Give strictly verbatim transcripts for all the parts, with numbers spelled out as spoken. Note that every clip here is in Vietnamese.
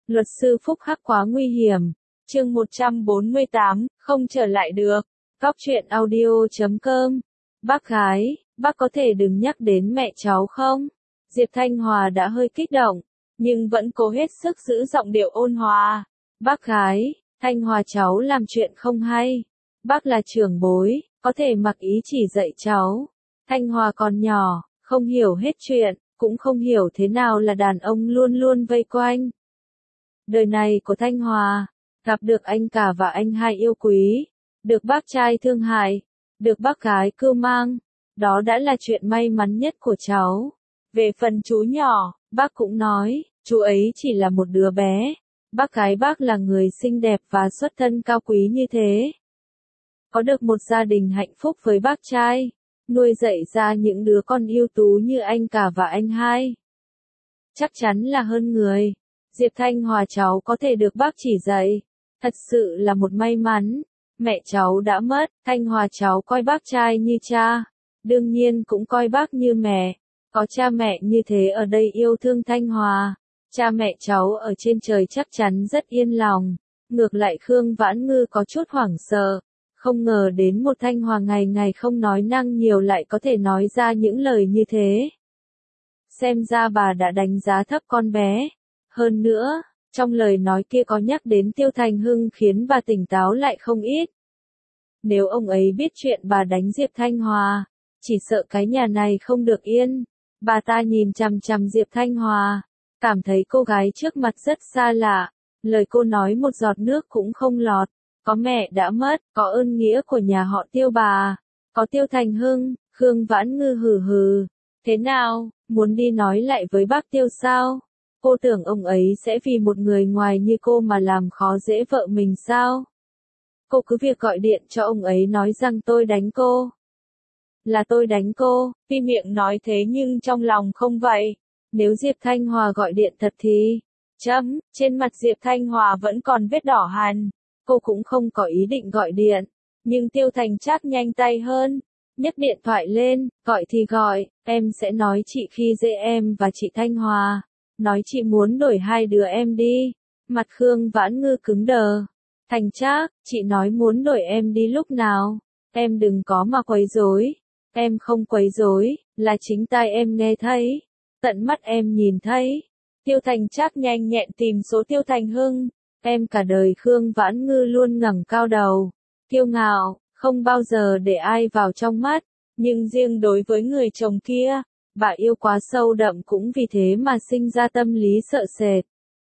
Luật sư Phúc Hắc quá nguy hiểm. Chương một trăm bốn mươi tám, không trở lại được. Góc truyện audio chấm com. Bác gái, bác có thể đừng nhắc đến mẹ cháu không? Diệp Thanh Hòa đã hơi kích động, nhưng vẫn cố hết sức giữ giọng điệu ôn hòa. Bác gái, Thanh Hòa cháu làm chuyện không hay. Bác là trưởng bối, có thể mặc ý chỉ dạy cháu. Thanh Hòa còn nhỏ, không hiểu hết chuyện, cũng không hiểu thế nào là đàn ông luôn luôn vây quanh. Đời này của Thanh Hòa, gặp được anh cả và anh hai yêu quý, được bác trai thương hại, được bác gái cưu mang, đó đã là chuyện may mắn nhất của cháu. Về phần chú nhỏ, bác cũng nói, chú ấy chỉ là một đứa bé, bác gái bác là người xinh đẹp và xuất thân cao quý như thế. Có được một gia đình hạnh phúc với bác trai, nuôi dạy ra những đứa con ưu tú như anh cả và anh hai, chắc chắn là hơn người. Diệp Thanh Hòa cháu có thể được bác chỉ dạy, thật sự là một may mắn. Mẹ cháu đã mất, Thanh Hòa cháu coi bác trai như cha, đương nhiên cũng coi bác như mẹ. Có cha mẹ như thế ở đây yêu thương Thanh Hòa, cha mẹ cháu ở trên trời chắc chắn rất yên lòng. Ngược lại Khương Vãn Ngư có chút hoảng sợ, không ngờ đến một Thanh Hòa ngày ngày không nói năng nhiều lại có thể nói ra những lời như thế. Xem ra bà đã đánh giá thấp con bé. Hơn nữa, trong lời nói kia có nhắc đến Tiêu Thành Hưng khiến bà tỉnh táo lại không ít. Nếu ông ấy biết chuyện bà đánh Diệp Thanh Hòa, chỉ sợ cái nhà này không được yên. Bà ta nhìn chằm chằm Diệp Thanh Hòa, cảm thấy cô gái trước mặt rất xa lạ, lời cô nói một giọt nước cũng không lọt. Có mẹ đã mất, có ơn nghĩa của nhà họ Tiêu bà, có Tiêu Thành Hưng. Khương Vãn Ngư hừ hừ. Thế nào, muốn đi nói lại với bác Tiêu sao? Cô tưởng ông ấy sẽ vì một người ngoài như cô mà làm khó dễ vợ mình sao? Cô cứ việc gọi điện cho ông ấy nói rằng tôi đánh cô. Là tôi đánh cô, tuy miệng nói thế nhưng trong lòng không vậy. Nếu Diệp Thanh Hòa gọi điện thật thì... Chấm, trên mặt Diệp Thanh Hòa vẫn còn vết đỏ hằn. Cô cũng không có ý định gọi điện. Nhưng Tiêu Thành Trác nhanh tay hơn. Nhấc điện thoại lên, gọi thì gọi, em sẽ nói chị khi dễ em và chị Thanh Hòa. Nói chị muốn đổi hai đứa em đi. Mặt Khương Vãn Ngư cứng đờ. Thành Trác, chị nói muốn đổi em đi lúc nào? Em đừng có mà quấy rối. Em không quấy rối, là chính tai em nghe thấy. Tận mắt em nhìn thấy. Tiêu Thành Trác nhanh nhẹn tìm số Tiêu Thành Hưng. Em cả đời Khương Vãn Ngư luôn ngẩng cao đầu, kiêu ngạo, không bao giờ để ai vào trong mắt. Nhưng riêng đối với người chồng kia, bà yêu quá sâu đậm cũng vì thế mà sinh ra tâm lý sợ sệt.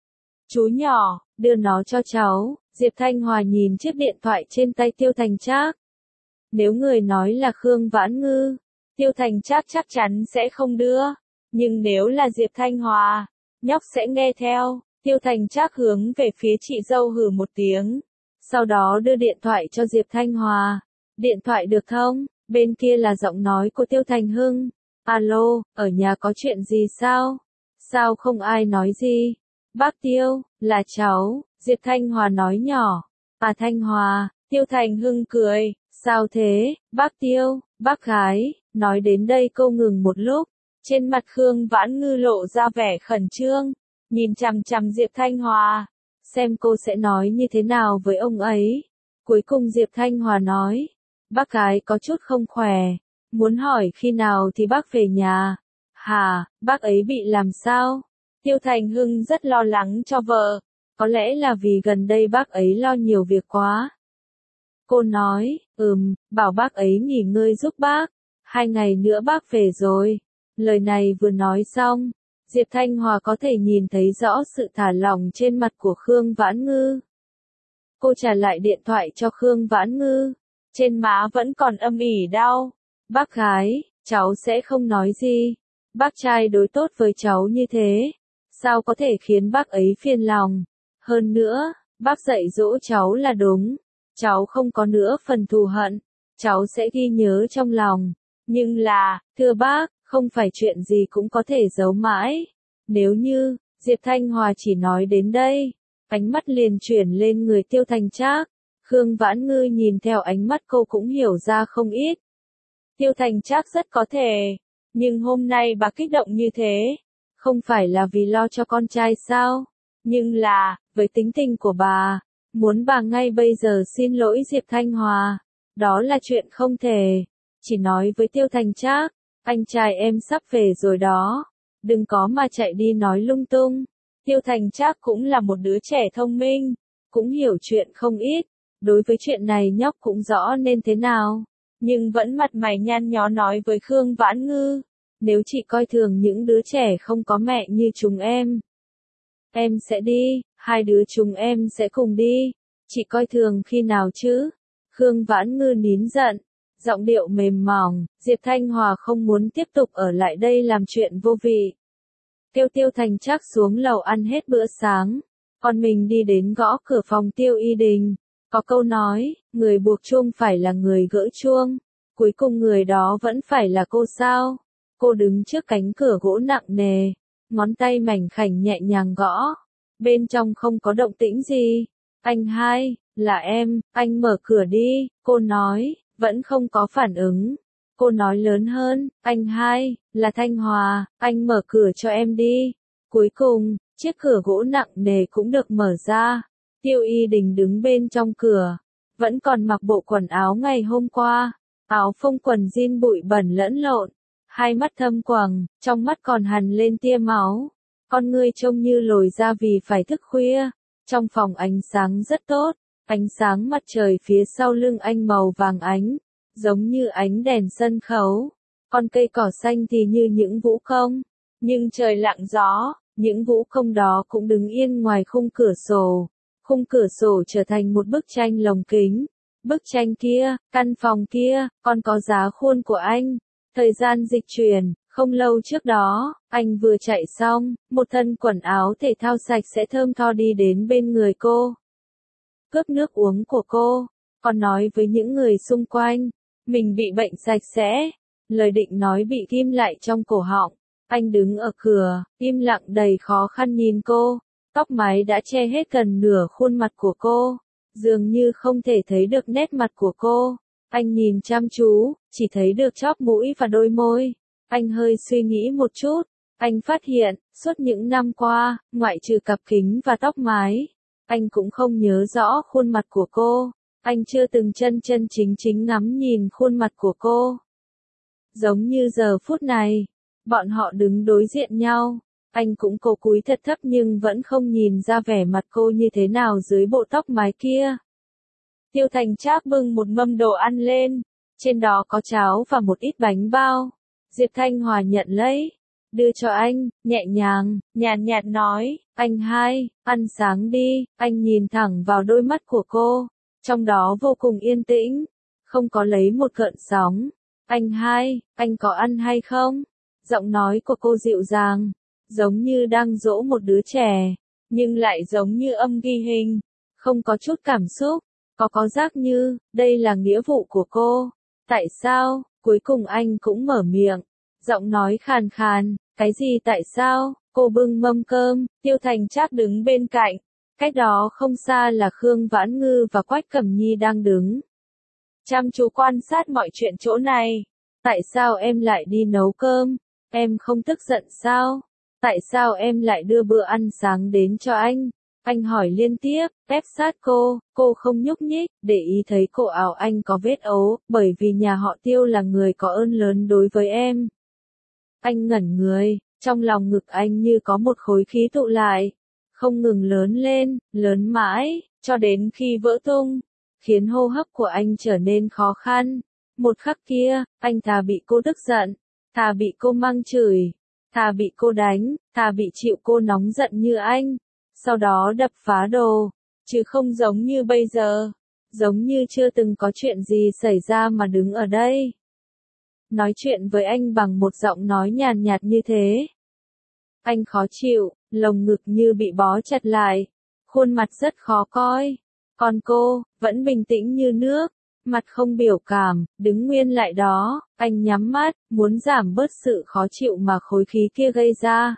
Chú nhỏ, đưa nó cho cháu. Diệp Thanh Hòa nhìn chiếc điện thoại trên tay Tiêu Thành Trác. Nếu người nói là Khương Vãn Ngư, Tiêu Thành Trác chắc chắn sẽ không đưa. Nhưng nếu là Diệp Thanh Hòa, nhóc sẽ nghe theo. Tiêu Thành Trác hướng về phía chị dâu hừ một tiếng. Sau đó đưa điện thoại cho Diệp Thanh Hòa. Điện thoại được không? Bên kia là giọng nói của Tiêu Thành Hưng. Alo, ở nhà có chuyện gì sao? Sao không ai nói gì? Bác Tiêu, là cháu. Diệp Thanh Hòa nói nhỏ. À Thanh Hòa, Tiêu Thành Hưng cười. Sao thế, bác Tiêu, bác gái? Nói đến đây cô ngừng một lúc. Trên mặt Khương Vãn Ngư lộ ra vẻ khẩn trương. Nhìn chằm chằm Diệp Thanh Hòa. Xem cô sẽ nói như thế nào với ông ấy. Cuối cùng Diệp Thanh Hòa nói. Bác gái có chút không khỏe. Muốn hỏi khi nào thì bác về nhà. Hả, bác ấy bị làm sao? Tiêu Thành Hưng rất lo lắng cho vợ. Có lẽ là vì gần đây bác ấy lo nhiều việc quá. Cô nói, ừm, bảo bác ấy nghỉ ngơi giúp bác. Hai ngày nữa bác về rồi. Lời này vừa nói xong, Diệp Thanh Hòa có thể nhìn thấy rõ sự thả lỏng trên mặt của Khương Vãn Ngư. Cô trả lại điện thoại cho Khương Vãn Ngư. Trên má vẫn còn âm ỉ đau. Bác gái, cháu sẽ không nói gì. Bác trai đối tốt với cháu như thế. Sao có thể khiến bác ấy phiền lòng? Hơn nữa, bác dạy dỗ cháu là đúng. Cháu không có nữa phần thù hận. Cháu sẽ ghi nhớ trong lòng. Nhưng là, thưa bác, không phải chuyện gì cũng có thể giấu mãi. Nếu như, Diệp Thanh Hòa chỉ nói đến đây, ánh mắt liền chuyển lên người Tiêu Thành Trác. Khương Vãn Ngư nhìn theo ánh mắt cô cũng hiểu ra không ít. Tiêu Thành Trác rất có thể, nhưng hôm nay bà kích động như thế, không phải là vì lo cho con trai sao? Nhưng là, với tính tình của bà, muốn bà ngay bây giờ xin lỗi Diệp Thanh Hòa, đó là chuyện không thể. Chỉ nói với Tiêu Thành Trác, anh trai em sắp về rồi đó, đừng có mà chạy đi nói lung tung. Tiêu Thành Trác cũng là một đứa trẻ thông minh, cũng hiểu chuyện không ít, đối với chuyện này nhóc cũng rõ nên thế nào, nhưng vẫn mặt mày nhăn nhó nói với Khương Vãn Ngư, nếu chị coi thường những đứa trẻ không có mẹ như chúng em, em sẽ đi, hai đứa chúng em sẽ cùng đi, chị coi thường khi nào chứ? Khương Vãn Ngư nín giận, giọng điệu mềm mỏng, Diệp Thanh Hòa không muốn tiếp tục ở lại đây làm chuyện vô vị. Tiêu Tiêu Thành Trác xuống lầu ăn hết bữa sáng, còn mình đi đến gõ cửa phòng Tiêu Y Đình. Có câu nói, người buộc chuông phải là người gỡ chuông, cuối cùng người đó vẫn phải là cô sao? Cô đứng trước cánh cửa gỗ nặng nề, ngón tay mảnh khảnh nhẹ nhàng gõ, bên trong không có động tĩnh gì. Anh hai, là em, anh mở cửa đi, cô nói, vẫn không có phản ứng. Cô nói lớn hơn, anh hai, là Thanh Hòa, anh mở cửa cho em đi. Cuối cùng, chiếc cửa gỗ nặng nề cũng được mở ra. Tiêu Y Đình đứng bên trong cửa, vẫn còn mặc bộ quần áo ngày hôm qua, áo phông quần jean bụi bẩn lẫn lộn, hai mắt thâm quầng, trong mắt còn hằn lên tia máu, con ngươi trông như lồi ra vì phải thức khuya. Trong phòng ánh sáng rất tốt, ánh sáng mặt trời phía sau lưng anh màu vàng ánh, giống như ánh đèn sân khấu, còn cây cỏ xanh thì như những vũ công, nhưng trời lặng gió, những vũ công đó cũng đứng yên ngoài khung cửa sổ. Khung cửa sổ trở thành một bức tranh lồng kính. Bức tranh kia, căn phòng kia, còn có giá khuôn của anh. Thời gian dịch chuyển, không lâu trước đó, anh vừa chạy xong, một thân quần áo thể thao sạch sẽ thơm tho đi đến bên người cô. Cướp nước uống của cô, còn nói với những người xung quanh, mình bị bệnh sạch sẽ. Lời định nói bị ghim lại trong cổ họng. Anh đứng ở cửa, im lặng đầy khó khăn nhìn cô. Tóc mái đã che hết gần nửa khuôn mặt của cô, dường như không thể thấy được nét mặt của cô. Anh nhìn chăm chú, chỉ thấy được chóp mũi và đôi môi. Anh hơi suy nghĩ một chút, anh phát hiện, suốt những năm qua, ngoại trừ cặp kính và tóc mái, anh cũng không nhớ rõ khuôn mặt của cô. Anh chưa từng chân chân chính chính ngắm nhìn khuôn mặt của cô. Giống như giờ phút này, bọn họ đứng đối diện nhau. Anh cũng cố cúi thật thấp nhưng vẫn không nhìn ra vẻ mặt cô như thế nào dưới bộ tóc mái kia. Tiêu Thành Trác bưng một mâm đồ ăn lên, trên đó có cháo và một ít bánh bao. Diệp Thanh Hòa nhận lấy, đưa cho anh, nhẹ nhàng, nhàn nhạt nói, anh hai, ăn sáng đi. Anh nhìn thẳng vào đôi mắt của cô, trong đó vô cùng yên tĩnh, không có lấy một gợn sóng. Anh hai, anh có ăn hay không? Giọng nói của cô dịu dàng, giống như đang dỗ một đứa trẻ, nhưng lại giống như âm ghi hình, không có chút cảm xúc, có có giác như, đây là nghĩa vụ của cô. Tại sao? Cuối cùng anh cũng mở miệng, giọng nói khàn khàn, cái gì tại sao? Cô bưng mâm cơm, Tiêu Thành Trác đứng bên cạnh, cách đó không xa là Khương Vãn Ngư và Quách Cẩm Nhi đang đứng. Chăm chú quan sát mọi chuyện chỗ này. Tại sao em lại đi nấu cơm? Em không tức giận sao? Tại sao em lại đưa bữa ăn sáng đến cho anh? Anh hỏi liên tiếp, ép sát cô, cô không nhúc nhích, để ý thấy cổ áo anh có vết ấu, bởi vì nhà họ Tiêu là người có ơn lớn đối với em. Anh ngẩn người, trong lòng ngực anh như có một khối khí tụ lại, không ngừng lớn lên, lớn mãi, cho đến khi vỡ tung, khiến hô hấp của anh trở nên khó khăn. Một khắc kia, anh thà bị cô tức giận, thà bị cô mắng chửi, thà bị cô đánh, thà bị chịu cô nóng giận như anh, sau đó đập phá đồ, chứ không giống như bây giờ, giống như chưa từng có chuyện gì xảy ra mà đứng ở đây. Nói chuyện với anh bằng một giọng nói nhàn nhạt như thế. Anh khó chịu, lồng ngực như bị bó chặt lại, khuôn mặt rất khó coi. Còn cô, vẫn bình tĩnh như nước, mặt không biểu cảm, đứng nguyên lại đó. Anh nhắm mắt, muốn giảm bớt sự khó chịu mà khối khí kia gây ra.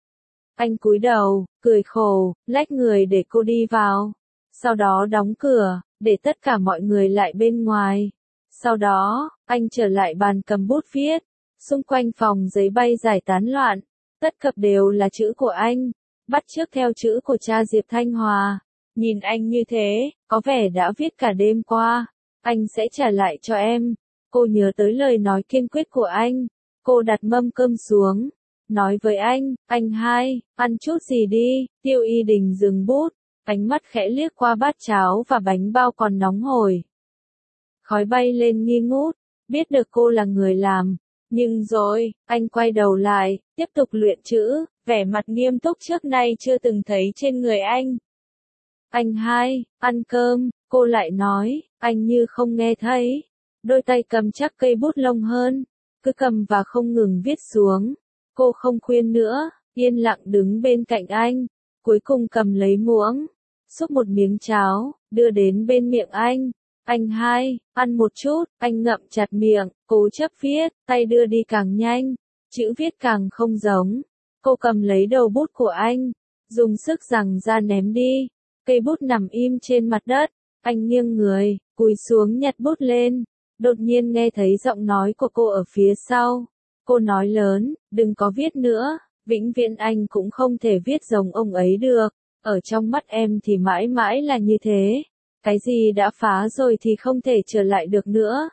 Anh cúi đầu, cười khổ, lách người để cô đi vào. Sau đó đóng cửa, để tất cả mọi người lại bên ngoài. Sau đó, anh trở lại bàn cầm bút viết. Xung quanh phòng giấy bay giải tán loạn. Tất cập đều là chữ của anh. bắt chước theo chữ của cha Diệp Thanh Hòa. Nhìn anh như thế, có vẻ đã viết cả đêm qua. Anh sẽ trả lại cho em. Cô nhớ tới lời nói kiên quyết của anh. Cô đặt mâm cơm xuống. Nói với anh, anh hai, ăn chút gì đi. Tiêu Y Đình dừng bút. Ánh mắt khẽ liếc qua bát cháo và bánh bao còn nóng hổi. Khói bay lên nghi ngút. Biết được cô là người làm. Nhưng rồi, anh quay đầu lại, tiếp tục luyện chữ. Vẻ mặt nghiêm túc trước nay chưa từng thấy trên người anh. Anh hai, ăn cơm, cô lại nói, anh như không nghe thấy. Đôi tay cầm chắc cây bút lông hơn, cứ cầm và không ngừng viết xuống. Cô không khuyên nữa, yên lặng đứng bên cạnh anh, cuối cùng cầm lấy muỗng, xúc một miếng cháo, đưa đến bên miệng anh. Anh hai, ăn một chút, anh ngậm chặt miệng, cố chấp viết, tay đưa đi càng nhanh, chữ viết càng không giống. Cô cầm lấy đầu bút của anh, dùng sức giằng ra ném đi. Cây bút nằm im trên mặt đất, anh nghiêng người, cúi xuống nhặt bút lên. Đột nhiên nghe thấy giọng nói của cô ở phía sau. Cô nói lớn, đừng có viết nữa, vĩnh viễn anh cũng không thể viết giống ông ấy được. Ở trong mắt em thì mãi mãi là như thế. Cái gì đã phá rồi thì không thể trở lại được nữa.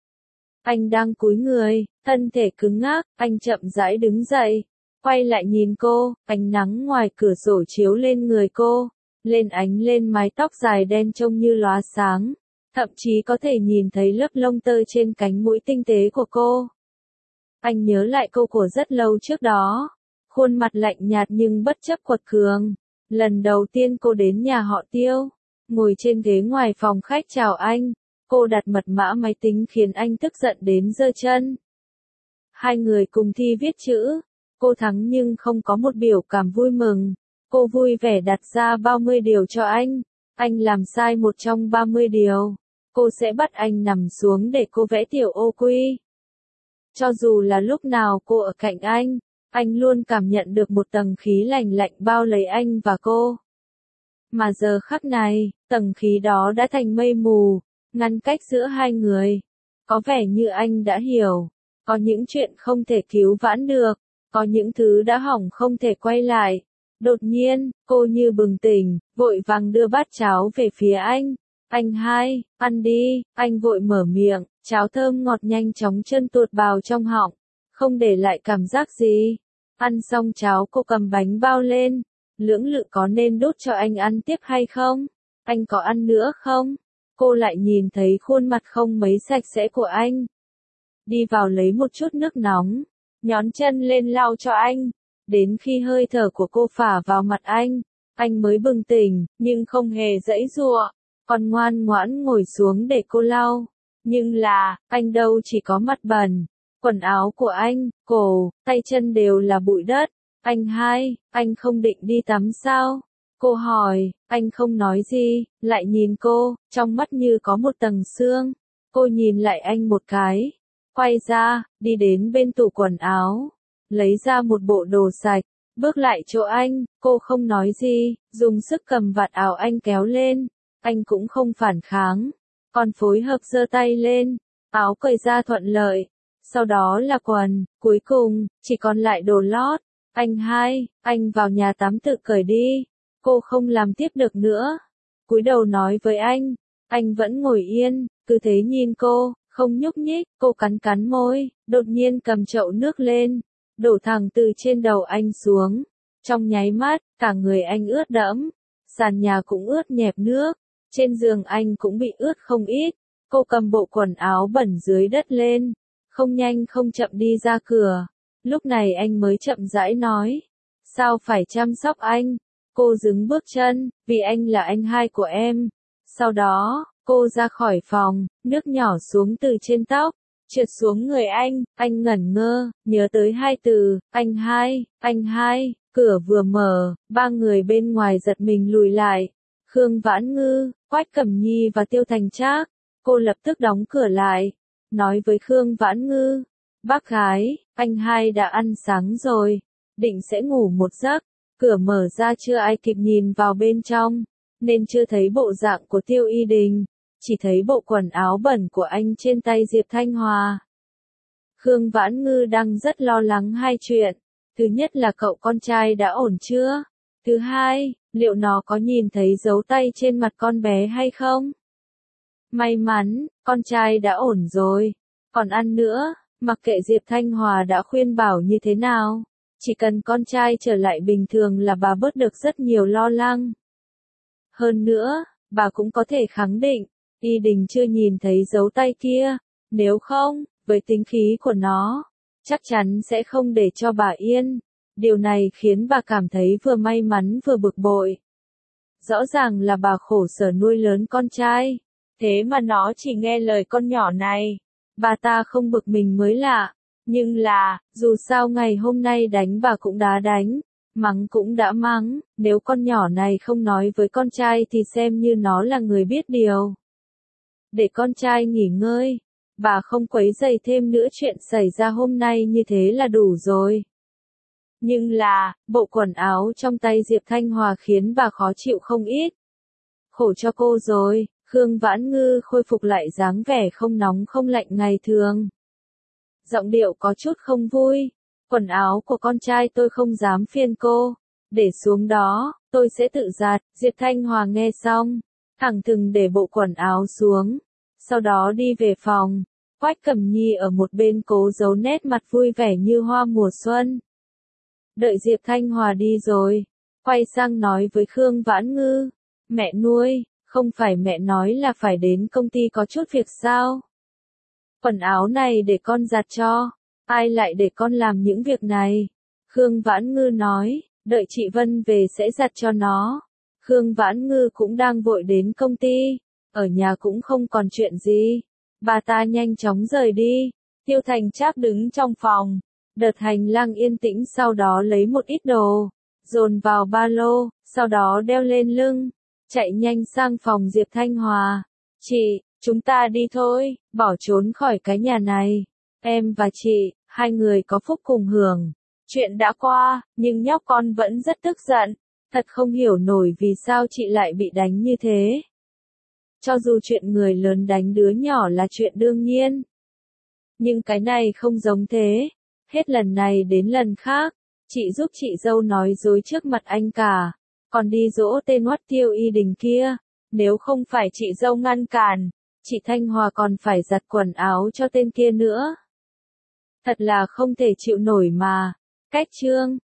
Anh đang cúi người, thân thể cứng ngắc, anh chậm rãi đứng dậy. Quay lại nhìn cô, ánh nắng ngoài cửa sổ chiếu lên người cô. Lên ánh lên mái tóc dài đen trông như lóa sáng. Thậm chí có thể nhìn thấy lớp lông tơ trên cánh mũi tinh tế của cô. Anh nhớ lại câu của rất lâu trước đó. Khuôn mặt lạnh nhạt nhưng bất chấp quật cường. Lần đầu tiên cô đến nhà họ Tiêu. Ngồi trên ghế ngoài phòng khách chào anh. Cô đặt mật mã máy tính khiến anh tức giận đến giơ chân. Hai người cùng thi viết chữ. Cô thắng nhưng không có một biểu cảm vui mừng. Cô vui vẻ đặt ra ba mươi điều cho anh. Anh làm sai một trong ba mươi điều. Cô sẽ bắt anh nằm xuống để cô vẽ tiểu ô quy. Cho dù là lúc nào cô ở cạnh anh, anh luôn cảm nhận được một tầng khí lạnh lạnh bao lấy anh và cô. Mà giờ khắc này, tầng khí đó đã thành mây mù, ngăn cách giữa hai người. Có vẻ như anh đã hiểu. Có những chuyện không thể cứu vãn được. Có những thứ đã hỏng không thể quay lại. Đột nhiên, cô như bừng tỉnh, vội vàng đưa bát cháo về phía anh. Anh hai, ăn đi, anh vội mở miệng, cháo thơm ngọt nhanh chóng chân tuột vào trong họng, không để lại cảm giác gì. Ăn xong cháo cô cầm bánh bao lên, lưỡng lự có nên đút cho anh ăn tiếp hay không? Anh có ăn nữa không? Cô lại nhìn thấy khuôn mặt không mấy sạch sẽ của anh. Đi vào lấy một chút nước nóng, nhón chân lên lau cho anh. Đến khi hơi thở của cô phả vào mặt anh, anh mới bừng tỉnh, nhưng không hề giãy giụa, còn ngoan ngoãn ngồi xuống để cô lau. Nhưng là, anh đâu chỉ có mặt bẩn, quần áo của anh, cổ, tay chân đều là bụi đất. Anh hai, anh không định đi tắm sao? Cô hỏi, anh không nói gì, lại nhìn cô, trong mắt như có một tầng sương. Cô nhìn lại anh một cái, quay ra, đi đến bên tủ quần áo. Lấy ra một bộ đồ sạch, bước lại chỗ anh, cô không nói gì, dùng sức cầm vạt áo anh kéo lên, anh cũng không phản kháng, còn phối hợp giơ tay lên, áo cởi ra thuận lợi, sau đó là quần, cuối cùng, chỉ còn lại đồ lót. Anh hai, anh vào nhà tắm tự cởi đi, cô không làm tiếp được nữa, cúi đầu nói với anh, anh vẫn ngồi yên, cứ thế nhìn cô, không nhúc nhích, cô cắn cắn môi, đột nhiên cầm chậu nước lên. Đổ thẳng từ trên đầu anh xuống. Trong nháy mắt, cả người anh ướt đẫm. Sàn nhà cũng ướt nhẹp nước. Trên giường anh cũng bị ướt không ít. Cô cầm bộ quần áo bẩn dưới đất lên. Không nhanh không chậm đi ra cửa. Lúc này anh mới chậm rãi nói. Sao phải chăm sóc anh? Cô dừng bước chân, vì anh là anh hai của em. Sau đó, cô ra khỏi phòng, nước nhỏ xuống từ trên tóc. Trượt xuống người anh, anh ngẩn ngơ, nhớ tới hai từ, anh hai, anh hai, cửa vừa mở, ba người bên ngoài giật mình lùi lại. Khương Vãn Ngư, Quách Cẩm Nhi và Tiêu Thành Trác. Cô lập tức đóng cửa lại, nói với Khương Vãn Ngư, bác gái, anh hai đã ăn sáng rồi, định sẽ ngủ một giấc. Cửa mở ra chưa ai kịp nhìn vào bên trong, nên chưa thấy bộ dạng của Tiêu Y Đình. Chỉ thấy bộ quần áo bẩn của anh trên tay Diệp Thanh Hòa. Khương Vãn Ngư đang rất lo lắng hai chuyện. Thứ nhất là cậu con trai đã ổn chưa? Thứ hai, liệu nó có nhìn thấy dấu tay trên mặt con bé hay không? May mắn, con trai đã ổn rồi. Còn ăn nữa, mặc kệ Diệp Thanh Hòa đã khuyên bảo như thế nào, chỉ cần con trai trở lại bình thường là bà bớt được rất nhiều lo lắng. Hơn nữa, bà cũng có thể khẳng định, Y Đình chưa nhìn thấy dấu tay kia, nếu không, với tính khí của nó, chắc chắn sẽ không để cho bà yên. Điều này khiến bà cảm thấy vừa may mắn vừa bực bội. Rõ ràng là bà khổ sở nuôi lớn con trai, thế mà nó chỉ nghe lời con nhỏ này. Bà ta không bực mình mới lạ, nhưng là, dù sao ngày hôm nay đánh bà cũng đã đánh, mắng cũng đã mắng, nếu con nhỏ này không nói với con trai thì xem như nó là người biết điều. Để con trai nghỉ ngơi, bà không quấy rầy thêm nữa, chuyện xảy ra hôm nay như thế là đủ rồi. Nhưng là, bộ quần áo trong tay Diệp Thanh Hòa khiến bà khó chịu không ít. Khổ cho cô rồi, Khương Vãn Ngư khôi phục lại dáng vẻ không nóng không lạnh ngày thường. Giọng điệu có chút không vui, quần áo của con trai tôi không dám phiền cô, để xuống đó, tôi sẽ tự giặt. Diệp Thanh Hòa nghe xong, thẳng thừng để bộ quần áo xuống, sau đó đi về phòng. Quách Cẩm Nhi ở một bên cố giấu nét mặt vui vẻ như hoa mùa xuân. Đợi Diệp Thanh Hòa đi rồi, quay sang nói với Khương Vãn Ngư, mẹ nuôi, không phải mẹ nói là phải đến công ty có chút việc sao? Quần áo này để con giặt cho, ai lại để con làm những việc này? Khương Vãn Ngư nói, đợi chị Vân về sẽ giặt cho nó. Khương Vãn Ngư cũng đang vội đến công ty, ở nhà cũng không còn chuyện gì. Bà ta nhanh chóng rời đi, Tiêu Thành Trác đứng trong phòng. Đợt hành lang yên tĩnh, sau đó lấy một ít đồ, dồn vào ba lô, sau đó đeo lên lưng, chạy nhanh sang phòng Diệp Thanh Hòa. Chị, chúng ta đi thôi, bỏ trốn khỏi cái nhà này. Em và chị, hai người có phúc cùng hưởng. Chuyện đã qua, nhưng nhóc con vẫn rất tức giận. Thật không hiểu nổi vì sao chị lại bị đánh như thế. Cho dù chuyện người lớn đánh đứa nhỏ là chuyện đương nhiên, nhưng cái này không giống thế. Hết lần này đến lần khác, chị giúp chị dâu nói dối trước mặt anh cả, còn đi dỗ tên Hoắc Tiêu Y Đình kia. Nếu không phải chị dâu ngăn cản, chị Thanh Hòa còn phải giặt quần áo cho tên kia nữa. Thật là không thể chịu nổi mà. Cách chương